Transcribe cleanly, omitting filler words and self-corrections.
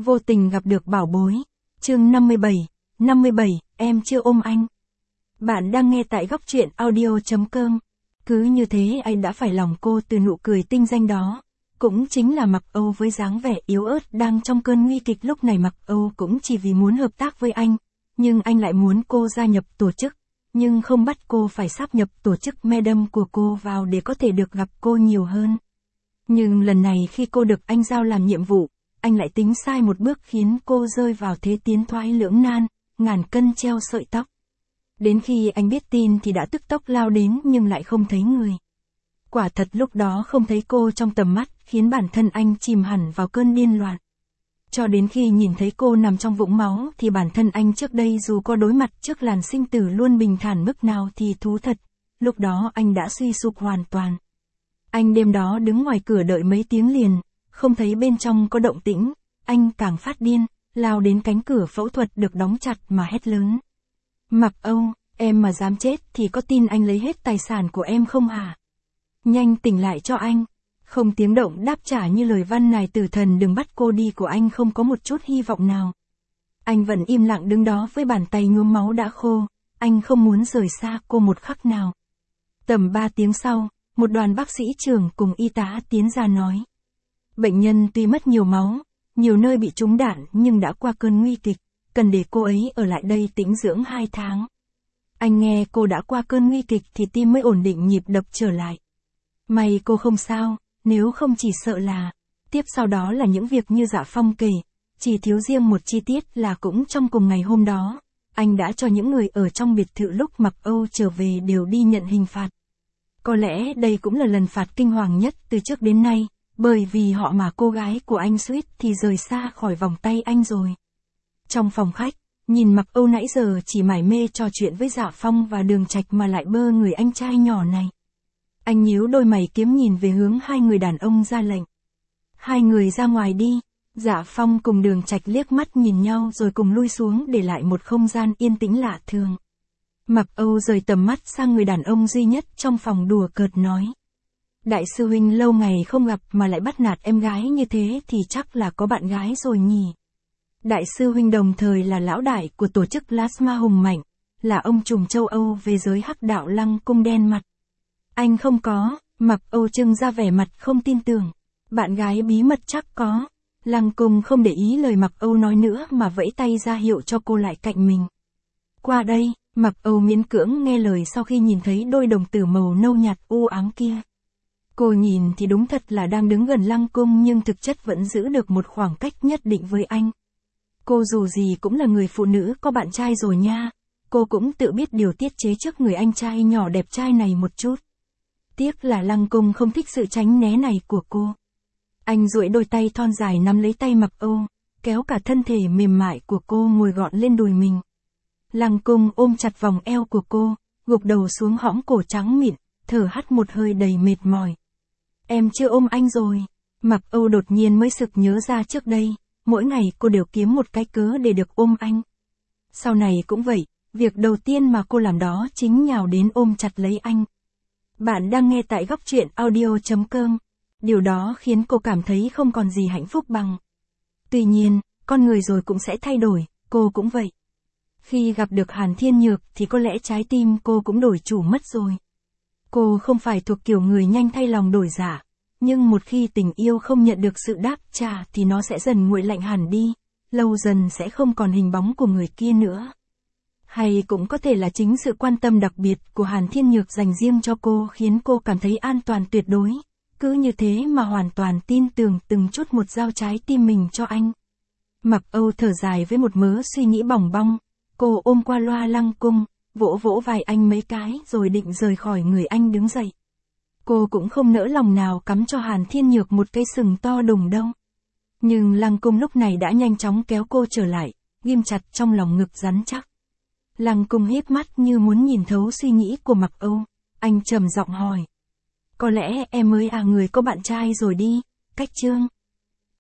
Vô tình gặp được bảo bối. Chương 57, em chưa ôm anh. Bạn đang nghe tại góc truyện audio.com. Cứ như thế anh đã phải lòng cô từ nụ cười tinh danh đó. Cũng chính là Mặc Âu với dáng vẻ yếu ớt đang trong cơn nguy kịch lúc này. Mặc Âu cũng chỉ vì muốn hợp tác với anh. Nhưng anh lại muốn cô gia nhập tổ chức. Nhưng không bắt cô phải sáp nhập tổ chức Madam của cô vào để có thể được gặp cô nhiều hơn. Nhưng lần này khi cô được anh giao làm nhiệm vụ, anh lại tính sai một bước khiến cô rơi vào thế tiến thoái lưỡng nan, ngàn cân treo sợi tóc. Đến khi anh biết tin thì đã tức tốc lao đến nhưng lại không thấy người. Quả thật lúc đó không thấy cô trong tầm mắt khiến bản thân anh chìm hẳn vào cơn điên loạn. Cho đến khi nhìn thấy cô nằm trong vũng máu thì bản thân anh trước đây dù có đối mặt trước làn sinh tử luôn bình thản mức nào thì thú thật, lúc đó anh đã suy sụp hoàn toàn. Anh đêm đó đứng ngoài cửa đợi mấy tiếng liền, không thấy bên trong có động tĩnh, anh càng phát điên, lao đến cánh cửa phẫu thuật được đóng chặt mà hét lớn. Mặc Âu, em mà dám chết thì có tin anh lấy hết tài sản của em không hả? Nhanh tỉnh lại cho anh. Không tiếng động đáp trả như lời văn này tử thần đừng bắt cô đi của anh không có một chút hy vọng nào. Anh vẫn im lặng đứng đó với bàn tay nhuốm máu đã khô, anh không muốn rời xa cô một khắc nào. Tầm 3 tiếng sau, một đoàn bác sĩ trưởng cùng y tá tiến ra nói. Bệnh nhân tuy mất nhiều máu, nhiều nơi bị trúng đạn nhưng đã qua cơn nguy kịch, cần để cô ấy ở lại đây tĩnh dưỡng 2 tháng. Anh nghe cô đã qua cơn nguy kịch thì tim mới ổn định nhịp đập trở lại. May cô không sao, nếu không chỉ sợ là. Tiếp sau đó là những việc như Dạ Phong kể, chỉ thiếu riêng một chi tiết là cũng trong cùng ngày hôm đó, anh đã cho những người ở trong biệt thự lúc Mặc Âu trở về đều đi nhận hình phạt. Có lẽ đây cũng là lần phạt kinh hoàng nhất từ trước đến nay, bởi vì họ mà cô gái của anh suýt thì rời xa khỏi vòng tay anh rồi. Trong phòng khách, nhìn Mặc Âu nãy giờ chỉ mải mê trò chuyện với Dạ Phong và Đường Trạch mà lại bơ người anh trai nhỏ này. Anh nhíu đôi mày kiếm nhìn về hướng hai người đàn ông ra lệnh. Hai người ra ngoài đi. Dạ Phong cùng Đường Trạch liếc mắt nhìn nhau rồi cùng lui xuống để lại một không gian yên tĩnh lạ thường. Mặc Âu rời tầm mắt sang người đàn ông duy nhất trong phòng đùa cợt nói. Đại sư huynh lâu ngày không gặp mà lại bắt nạt em gái như thế thì chắc là có bạn gái rồi nhỉ. Đại sư huynh đồng thời là lão đại của tổ chức Plasma hùng mạnh, là ông trùm châu Âu về giới hắc đạo Lăng Cung đen mặt. Anh không có, Mặc Âu trưng ra vẻ mặt không tin tưởng. Bạn gái bí mật chắc có. Lăng Cung không để ý lời Mặc Âu nói nữa mà vẫy tay ra hiệu cho cô lại cạnh mình. Qua đây, Mặc Âu miễn cưỡng nghe lời sau khi nhìn thấy đôi đồng tử màu nâu nhạt u ám kia. Cô nhìn thì đúng thật là đang đứng gần Lăng Cung nhưng thực chất vẫn giữ được một khoảng cách nhất định với anh. Cô dù gì cũng là người phụ nữ có bạn trai rồi nha. Cô cũng tự biết điều tiết chế trước người anh trai nhỏ đẹp trai này một chút. Tiếc là Lăng Cung không thích sự tránh né này của cô. Anh duỗi đôi tay thon dài nắm lấy tay Mặc Âu, kéo cả thân thể mềm mại của cô ngồi gọn lên đùi mình. Lăng Cung ôm chặt vòng eo của cô, gục đầu xuống hõm cổ trắng mịn, thở hắt một hơi đầy mệt mỏi. Em chưa ôm anh rồi. Mặc Âu đột nhiên mới sực nhớ ra trước đây, mỗi ngày cô đều kiếm một cái cớ để được ôm anh. Sau này cũng vậy, việc đầu tiên mà cô làm đó chính nhào đến ôm chặt lấy anh. Bạn đang nghe tại góc truyện audio.com. Điều đó khiến cô cảm thấy không còn gì hạnh phúc bằng. Tuy nhiên, con người rồi cũng sẽ thay đổi, cô cũng vậy. Khi gặp được Hàn Thiên Nhược thì có lẽ trái tim cô cũng đổi chủ mất rồi. Cô không phải thuộc kiểu người nhanh thay lòng đổi dạ, nhưng một khi tình yêu không nhận được sự đáp trả thì nó sẽ dần nguội lạnh hẳn đi, lâu dần sẽ không còn hình bóng của người kia nữa. Hay cũng có thể là chính sự quan tâm đặc biệt của Hàn Thiên Nhược dành riêng cho cô khiến cô cảm thấy an toàn tuyệt đối, cứ như thế mà hoàn toàn tin tưởng từng chút một giao trái tim mình cho anh. Mặc Âu thở dài với một mớ suy nghĩ bòng bong, cô ôm qua loa Lăng Cung, vỗ vỗ vai anh mấy cái rồi định rời khỏi người anh đứng dậy. Cô cũng không nỡ lòng nào cắm cho Hàn Thiên Nhược một cây sừng to đùng đâu. Nhưng Lăng Cung lúc này đã nhanh chóng kéo cô trở lại, ghim chặt trong lòng ngực rắn chắc. Lăng Cung híp mắt như muốn nhìn thấu suy nghĩ của Mặc Âu, anh trầm giọng hỏi. Có lẽ em mới người có bạn trai rồi đi, Cách Trương.